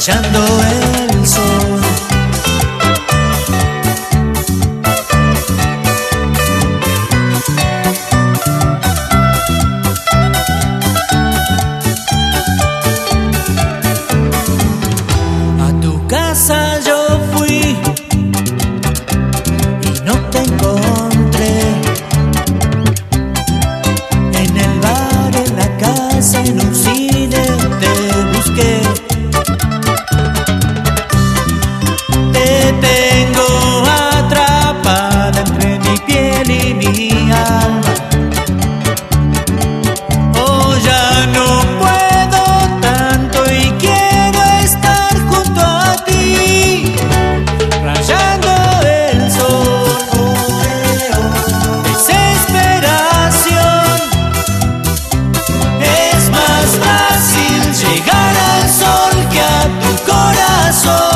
rayando el sol. A tu casa yo fui y no te encontré. En el bar, en la casa, en un cine te busqué. Te tengo atrapada entre mi piel y mi alma. Oh, ya no puedo tanto y quiero estar junto a ti, rayando el sol. Desesperación, es más fácil llegar al sol que a tu corazón.